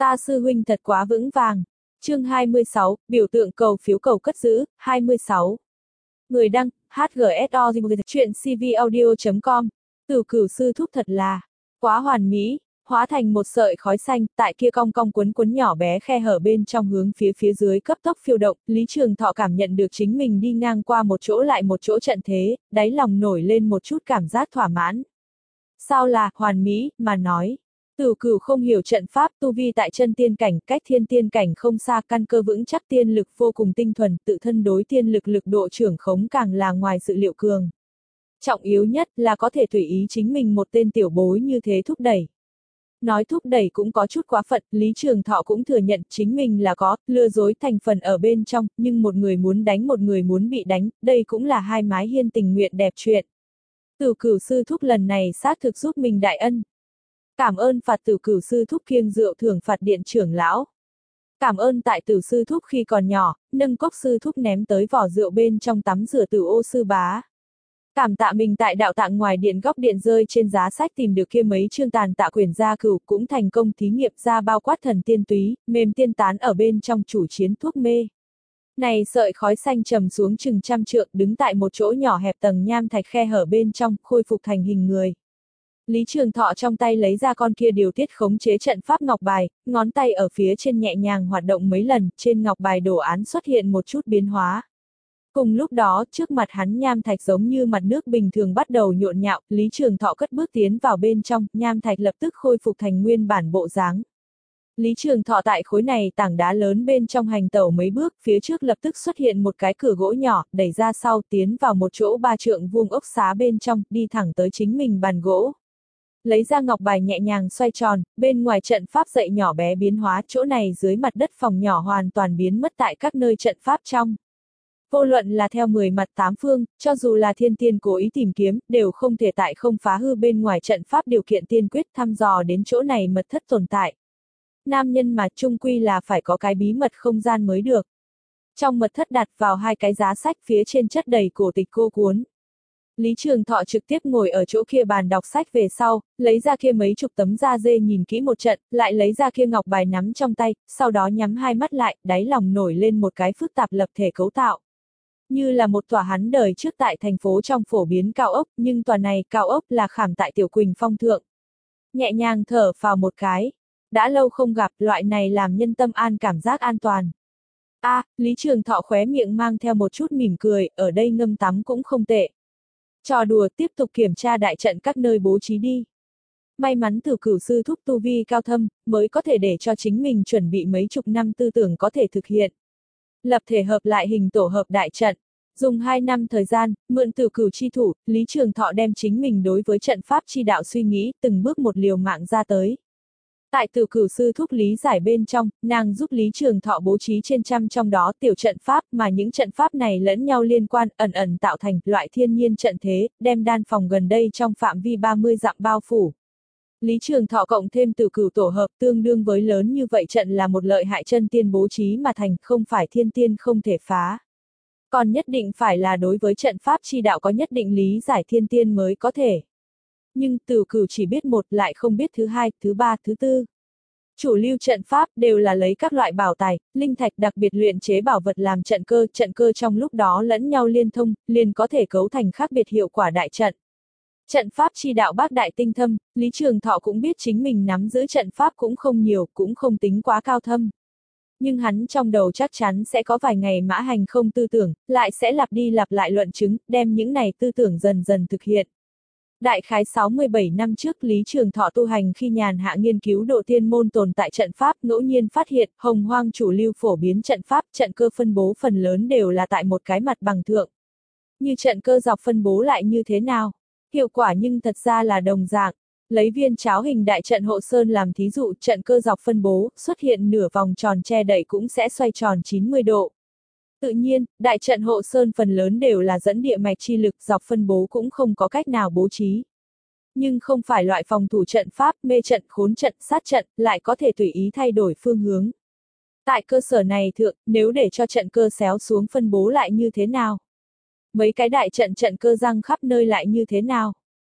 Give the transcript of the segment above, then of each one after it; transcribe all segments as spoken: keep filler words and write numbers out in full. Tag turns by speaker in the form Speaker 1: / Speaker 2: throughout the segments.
Speaker 1: Ta sư huynh thật quá vững vàng. Chương hai mươi sáu, biểu tượng cầu phiếu cầu cất giữ, hai mươi sáu. Người đăng, hát giê ét o chuyện cvaudio chấm com. Từ cửu sư thúc thật là quá hoàn mỹ, hóa thành một sợi khói xanh, tại kia cong cong cuốn cuốn nhỏ bé khe hở bên trong hướng phía phía dưới cấp tốc phiêu động. Lý Trường Thọ cảm nhận được chính mình đi ngang qua một chỗ lại một chỗ trận thế, đáy lòng nổi lên một chút cảm giác thỏa mãn. Sao là hoàn mỹ mà nói? Tử Cửu không hiểu trận pháp, tu vi tại chân tiên cảnh, cách thiên tiên cảnh không xa, căn cơ vững chắc, tiên lực vô cùng tinh thuần, tự thân đối tiên lực lực độ trưởng khống càng là ngoài dự liệu cường. Trọng yếu nhất là có thể tùy ý chính mình một tên tiểu bối như thế thúc đẩy. Nói thúc đẩy cũng có chút quá phận, Lý Trường Thọ cũng thừa nhận chính mình là có lừa dối thành phần ở bên trong, nhưng một người muốn đánh một người muốn bị đánh, đây cũng là hai mái hiên tình nguyện đẹp chuyện. Tử Cửu sư thúc lần này xác thực giúp mình đại ân. Cảm ơn phạt Tử Cửu sư thúc kiêng rượu thưởng phạt điện trưởng lão. Cảm ơn tại Tử sư thúc khi còn nhỏ, nâng cốc sư thúc ném tới vỏ rượu bên trong tắm rửa Tử Ô sư bá. Cảm tạ mình tại đạo tạng ngoài điện góc điện rơi trên giá sách tìm được kia mấy chương tàn tạ quyển gia cửu, cũng thành công thí nghiệm ra bao quát thần tiên túy, mềm tiên tán ở bên trong chủ chiến thuốc mê. Này sợi khói xanh trầm xuống chừng trăm trượng, đứng tại một chỗ nhỏ hẹp tầng nham thạch khe hở bên trong, khôi phục thành hình người. Lý Trường Thọ trong tay lấy ra con kia điều tiết khống chế trận pháp ngọc bài, ngón tay ở phía trên nhẹ nhàng hoạt động mấy lần, trên ngọc bài đồ án xuất hiện một chút biến hóa. Cùng lúc đó, trước mặt hắn nham thạch giống như mặt nước bình thường bắt đầu nhộn nhạo, Lý Trường Thọ cất bước tiến vào bên trong, nham thạch lập tức khôi phục thành nguyên bản bộ dáng. Lý Trường Thọ tại khối này tảng đá lớn bên trong hành tẩu mấy bước, phía trước lập tức xuất hiện một cái cửa gỗ nhỏ, đẩy ra sau tiến vào một chỗ ba trượng vuông ốc xá bên trong, đi thẳng tới chính mình bàn gỗ. Lấy ra ngọc bài nhẹ nhàng xoay tròn, bên ngoài trận pháp dậy nhỏ bé biến hóa, chỗ này dưới mặt đất phòng nhỏ hoàn toàn biến mất tại các nơi trận pháp trong. Vô luận là theo mười mặt tám phương, cho dù là thiên tiên cố ý tìm kiếm, đều không thể tại không phá hư bên ngoài trận pháp điều kiện tiên quyết thăm dò đến chỗ này mật thất tồn tại. Nam nhân mà chung quy là phải có cái bí mật không gian mới được. Trong mật thất đặt vào hai cái giá sách, phía trên chất đầy cổ tịch cô cuốn. Lý Trường Thọ trực tiếp ngồi ở chỗ kia bàn đọc sách về sau, lấy ra kia mấy chục tấm da dê nhìn kỹ một trận, lại lấy ra kia ngọc bài nắm trong tay, sau đó nhắm hai mắt lại, đáy lòng nổi lên một cái phức tạp lập thể cấu tạo. Như là một tòa hắn đời trước tại thành phố trong phổ biến cao ốc, nhưng tòa này cao ốc là khảm tại Tiểu Quỳnh Phong thượng. Nhẹ nhàng thở phào một cái. Đã lâu không gặp, loại này làm nhân tâm an cảm giác an toàn. A, à, Lý Trường Thọ khóe miệng mang theo một chút mỉm cười, ở đây ngâm tắm cũng không tệ. Trò đùa, tiếp tục kiểm tra đại trận các nơi bố trí đi. May mắn Tử Cửu sư thúc tu vi cao thâm, mới có thể để cho chính mình chuẩn bị mấy chục năm tư tưởng có thể thực hiện. Lập thể hợp lại hình tổ hợp đại trận. Dùng hai năm thời gian, mượn Tử Cửu chi thủ, Lý Trường Thọ đem chính mình đối với trận pháp chi đạo suy nghĩ, từng bước một liều mạng ra tới. Tại Tử Cửu sư thúc lý giải bên trong, nàng giúp Lý Trường Thọ bố trí trên trăm trong đó tiểu trận pháp, mà những trận pháp này lẫn nhau liên quan, ẩn ẩn tạo thành loại thiên nhiên trận thế, đem đan phòng gần đây trong phạm vi ba mươi dặm bao phủ. Lý Trường Thọ cộng thêm Tử Cửu tổ hợp tương đương với lớn như vậy trận là một lợi hại chân tiên bố trí mà thành, không phải thiên tiên không thể phá. Còn nhất định phải là đối với trận pháp chi đạo có nhất định lý giải thiên tiên mới có thể. Nhưng Tử Cửu chỉ biết một lại không biết thứ hai, thứ ba, thứ tư. Chủ lưu trận pháp đều là lấy các loại bảo tài, linh thạch đặc biệt luyện chế bảo vật làm trận cơ, trận cơ trong lúc đó lẫn nhau liên thông, liền có thể cấu thành khác biệt hiệu quả đại trận. Trận pháp chi đạo bác đại tinh thâm, Lý Trường Thọ cũng biết chính mình nắm giữ trận pháp cũng không nhiều, cũng không tính quá cao thâm. Nhưng hắn trong đầu chắc chắn sẽ có vài ngày mã hành không tư tưởng, lại sẽ lặp đi lặp lại luận chứng, đem những này tư tưởng dần dần thực hiện. Đại khái sáu mươi bảy năm trước Lý Trường Thọ tu hành khi nhàn hạ nghiên cứu độ tiên môn tồn tại trận pháp, ngẫu nhiên phát hiện, hồng hoang chủ lưu phổ biến trận pháp, trận cơ phân bố phần lớn đều là tại một cái mặt bằng thượng. Như trận cơ dọc phân bố lại như thế nào? Hiệu quả nhưng thật ra là đồng dạng. Lấy viên cháo hình đại trận hộ sơn làm thí dụ, trận cơ dọc phân bố, xuất hiện nửa vòng tròn che đậy cũng sẽ xoay tròn chín mươi độ. Tự nhiên, đại trận hộ sơn phần lớn đều là dẫn địa mạch chi lực, dọc phân bố cũng không có cách nào bố trí. Nhưng không phải loại phòng thủ trận pháp, mê trận, khốn trận, sát trận, lại có thể tùy ý thay đổi phương hướng. Tại cơ sở này thượng, nếu để cho trận cơ xéo xuống phân bố lại như thế nào? Mấy cái đại trận trận cơ răng khắp nơi lại như thế nào?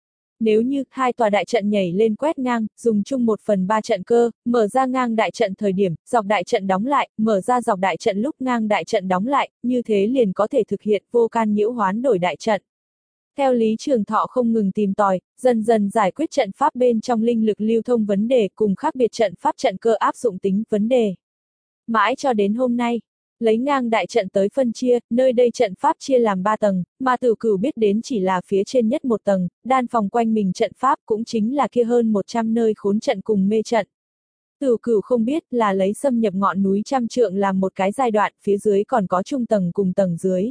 Speaker 1: Nếu như hai tòa đại trận nhảy lên quét ngang, dùng chung một phần ba trận cơ, mở ra ngang đại trận thời điểm, dọc đại trận đóng lại, mở ra dọc đại trận lúc ngang đại trận đóng lại, như thế liền có thể thực hiện vô can nhiễu hoán đổi đại trận. Theo Lý Trường Thọ không ngừng tìm tòi, dần dần giải quyết trận pháp bên trong linh lực lưu thông vấn đề cùng khác biệt trận pháp trận cơ áp dụng tính vấn đề. Mãi cho đến hôm nay, lấy ngang đại trận tới phân chia, nơi đây trận pháp chia làm ba tầng, mà Tử Cửu biết đến chỉ là phía trên nhất một tầng, đan phòng quanh mình trận pháp cũng chính là kia hơn một trăm nơi khốn trận cùng mê trận. Tử Cửu không biết là lấy xâm nhập ngọn núi trăm trượng làm một cái giai đoạn, phía dưới còn có trung tầng cùng tầng dưới.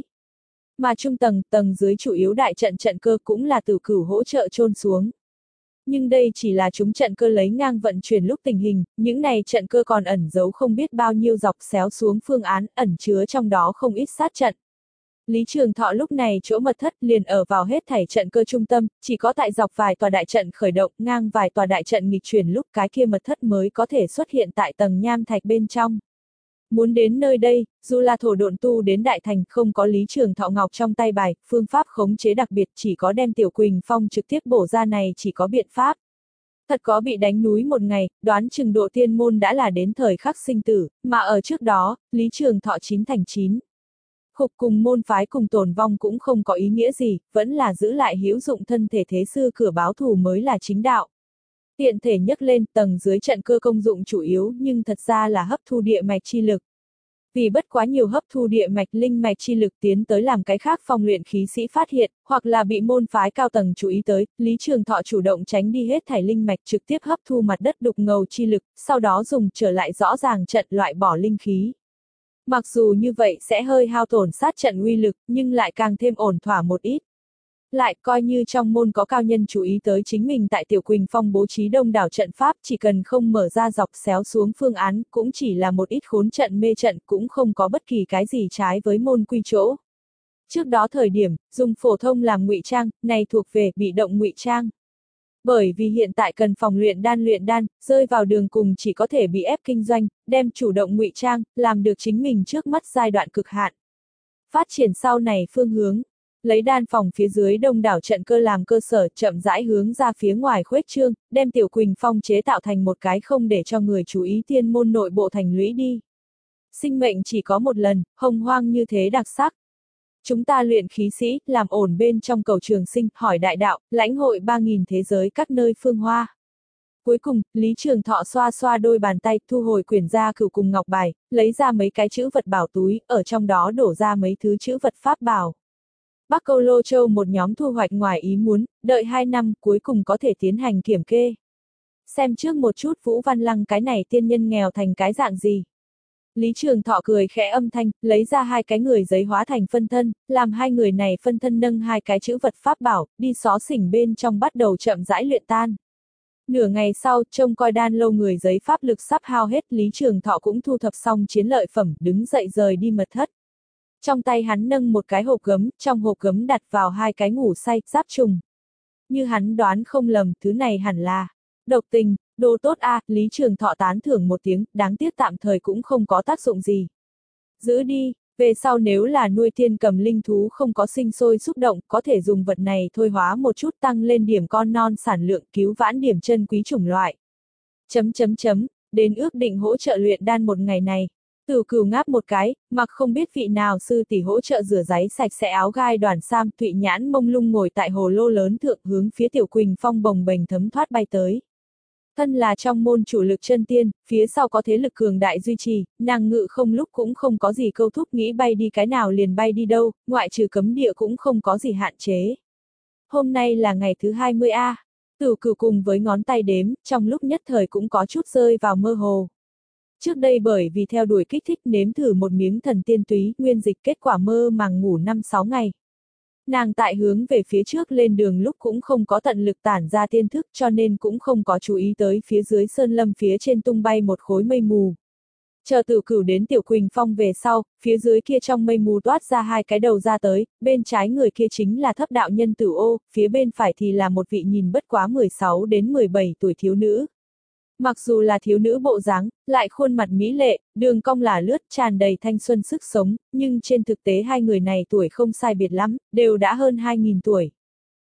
Speaker 1: Mà trung tầng, tầng dưới chủ yếu đại trận trận cơ cũng là Tử Cửu hỗ trợ chôn xuống. Nhưng đây chỉ là chúng trận cơ lấy ngang vận chuyển lúc tình hình, những này trận cơ còn ẩn giấu không biết bao nhiêu dọc xéo xuống phương án, ẩn chứa trong đó không ít sát trận. Lý Trường Thọ lúc này chỗ mật thất liền ở vào hết thảy trận cơ trung tâm, chỉ có tại dọc vài tòa đại trận khởi động, ngang vài tòa đại trận nghịch chuyển lúc cái kia mật thất mới có thể xuất hiện tại tầng nham thạch bên trong. Muốn đến nơi đây, dù là thổ độn tu đến đại thành không có Lý Trường Thọ ngọc trong tay bài, phương pháp khống chế đặc biệt chỉ có đem Tiểu Quỳnh Phong trực tiếp bổ ra này chỉ có biện pháp. Thật có bị đánh núi một ngày, đoán chừng độ tiên môn đã là đến thời khắc sinh tử, mà ở trước đó, Lý Trường Thọ chín thành chín. Khục cùng môn phái cùng tồn vong cũng không có ý nghĩa gì, vẫn là giữ lại hữu dụng thân thể thế sư cửa báo thù mới là chính đạo. Tiện thể nhấc lên tầng dưới trận cơ công dụng chủ yếu nhưng thật ra là hấp thu địa mạch chi lực. Vì bất quá nhiều hấp thu địa mạch linh mạch chi lực tiến tới làm cái khác phong luyện khí sĩ phát hiện, hoặc là bị môn phái cao tầng chú ý tới, Lý Trường Thọ chủ động tránh đi hết thảy linh mạch trực tiếp hấp thu mặt đất đục ngầu chi lực, sau đó dùng trở lại rõ ràng trận loại bỏ linh khí. Mặc dù như vậy sẽ hơi hao tổn sát trận uy lực, nhưng lại càng thêm ổn thỏa một ít. Lại coi như trong môn có cao nhân chú ý tới chính mình tại Tiểu Quỳnh Phong bố trí đông đảo trận pháp chỉ cần không mở ra dọc xéo xuống phương án cũng chỉ là một ít khốn trận mê trận cũng không có bất kỳ cái gì trái với môn quy chỗ. Trước đó thời điểm, dùng phổ thông làm ngụy trang, này thuộc về bị động ngụy trang. Bởi vì hiện tại cần phòng luyện đan luyện đan, rơi vào đường cùng chỉ có thể bị ép kinh doanh, đem chủ động ngụy trang, làm được chính mình trước mắt giai đoạn cực hạn. Phát triển sau này phương hướng. Lấy đan phòng phía dưới đông đảo trận cơ làm cơ sở chậm rãi hướng ra phía ngoài khuếch trương, đem Tiểu Quỳnh Phong chế tạo thành một cái không để cho người chú ý tiên môn nội bộ thành lũy đi. Sinh mệnh chỉ có một lần, hồng hoang như thế đặc sắc. Chúng ta luyện khí sĩ, làm ổn bên trong cầu trường sinh, hỏi đại đạo, lãnh hội ba nghìn thế giới các nơi phương hoa. Cuối cùng, Lý Trường Thọ xoa xoa đôi bàn tay, thu hồi quyển gia cửu cùng ngọc bài, lấy ra mấy cái chữ vật bảo túi, ở trong đó đổ ra mấy thứ chữ vật pháp bảo. Bắc Câu Lô Châu một nhóm thu hoạch ngoài ý muốn, đợi hai năm cuối cùng có thể tiến hành kiểm kê. Xem trước một chút Vũ Văn Lăng cái này tiên nhân nghèo thành cái dạng gì. Lý Trường Thọ cười khẽ âm thanh, lấy ra hai cái người giấy hóa thành phân thân, làm hai người này phân thân nâng hai cái chữ vật pháp bảo, đi xó xỉnh bên trong bắt đầu chậm rãi luyện tan. Nửa ngày sau, trông coi đan lâu người giấy pháp lực sắp hao hết, Lý Trường Thọ cũng thu thập xong chiến lợi phẩm, đứng dậy rời đi mật thất. Trong tay hắn nâng một cái hộp gấm, trong hộp gấm đặt vào hai cái ngủ say, giáp trùng. Như hắn đoán không lầm, thứ này hẳn là độc tình, đồ tốt a, à, Lý Trường Thọ tán thưởng một tiếng, đáng tiếc tạm thời cũng không có tác dụng gì. Giữ đi, về sau nếu là nuôi thiên cầm linh thú không có sinh sôi xúc động, có thể dùng vật này thôi hóa một chút tăng lên điểm con non sản lượng cứu vãn điểm chân quý chủng loại. Chấm chấm chấm, đến ước định hỗ trợ luyện đan một ngày này. Tử Cửu ngáp một cái, mặc không biết vị nào sư tỷ hỗ trợ rửa giấy sạch sẽ áo gai đoàn sam, Thụy Nhãn mông lung ngồi tại hồ lô lớn thượng hướng phía Tiểu Quỳnh Phong bồng bềnh thấm thoát bay tới. Thân là trong môn chủ lực chân tiên, phía sau có thế lực cường đại duy trì, nàng ngự không lúc cũng không có gì câu thúc nghĩ bay đi cái nào liền bay đi đâu, ngoại trừ cấm địa cũng không có gì hạn chế. Hôm nay là ngày thứ hai mươi a, Tử Cửu cùng với ngón tay đếm, trong lúc nhất thời cũng có chút rơi vào mơ hồ. Trước đây bởi vì theo đuổi kích thích nếm thử một miếng thần tiên túy, nguyên dịch kết quả mơ màng ngủ năm sáu ngày. Nàng tại hướng về phía trước lên đường lúc cũng không có tận lực tản ra tiên thức cho nên cũng không có chú ý tới phía dưới sơn lâm phía trên tung bay một khối mây mù. Chờ Tử Cửu đến Tiểu Quỳnh Phong về sau, phía dưới kia trong mây mù toát ra hai cái đầu ra tới, bên trái người kia chính là thấp đạo nhân Tử Ô, phía bên phải thì là một vị nhìn bất quá mười sáu đến mười bảy tuổi thiếu nữ. Mặc dù là thiếu nữ bộ dáng, lại khuôn mặt mỹ lệ, đường cong là lướt tràn đầy thanh xuân sức sống, nhưng trên thực tế hai người này tuổi không sai biệt lắm, đều đã hơn hai nghìn tuổi.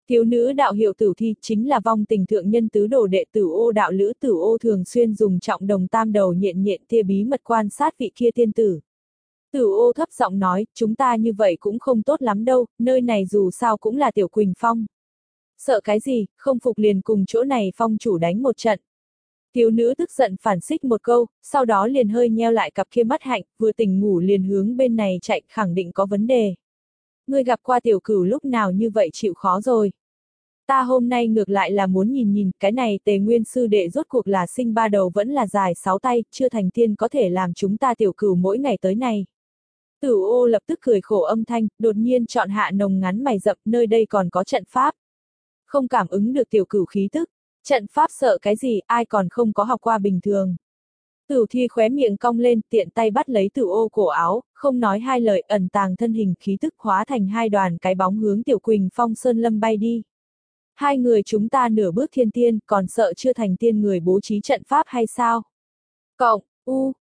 Speaker 1: Thiếu nữ đạo hiệu Tử Thi chính là vong tình thượng nhân tứ đồ đệ Tử Ô đạo lữ. Tử Ô thường xuyên dùng trọng đồng tam đầu nhện nhện tia bí mật quan sát vị kia tiên tử. Tử Ô thấp giọng nói, chúng ta như vậy cũng không tốt lắm đâu, nơi này dù sao cũng là Tiểu Quỳnh Phong. Sợ cái gì, không phục liền cùng chỗ này phong chủ đánh một trận. Thiếu nữ tức giận phản xích một câu, sau đó liền hơi nheo lại cặp kia mắt hạnh, vừa tỉnh ngủ liền hướng bên này chạy, khẳng định có vấn đề. Ngươi gặp qua tiểu cửu lúc nào như vậy chịu khó rồi. Ta hôm nay ngược lại là muốn nhìn nhìn, cái này Tề Nguyên sư đệ rốt cuộc là sinh ba đầu vẫn là dài sáu tay, chưa thành tiên có thể làm chúng ta tiểu cửu mỗi ngày tới này. Tử Ô lập tức cười khổ âm thanh, đột nhiên chọn hạ nồng ngắn mày rậm, nơi đây còn có trận pháp. Không cảm ứng được tiểu cửu khí tức, trận pháp sợ cái gì, ai còn không có học qua bình thường. Tử Thi khóe miệng cong lên, tiện tay bắt lấy Tử Ô cổ áo, không nói hai lời, ẩn tàng thân hình khí tức hóa thành hai đoàn cái bóng hướng Tiểu Quỳnh Phong sơn lâm bay đi. Hai người chúng ta nửa bước thiên tiên, còn sợ chưa thành tiên người bố trí trận pháp hay sao? Cộng, u,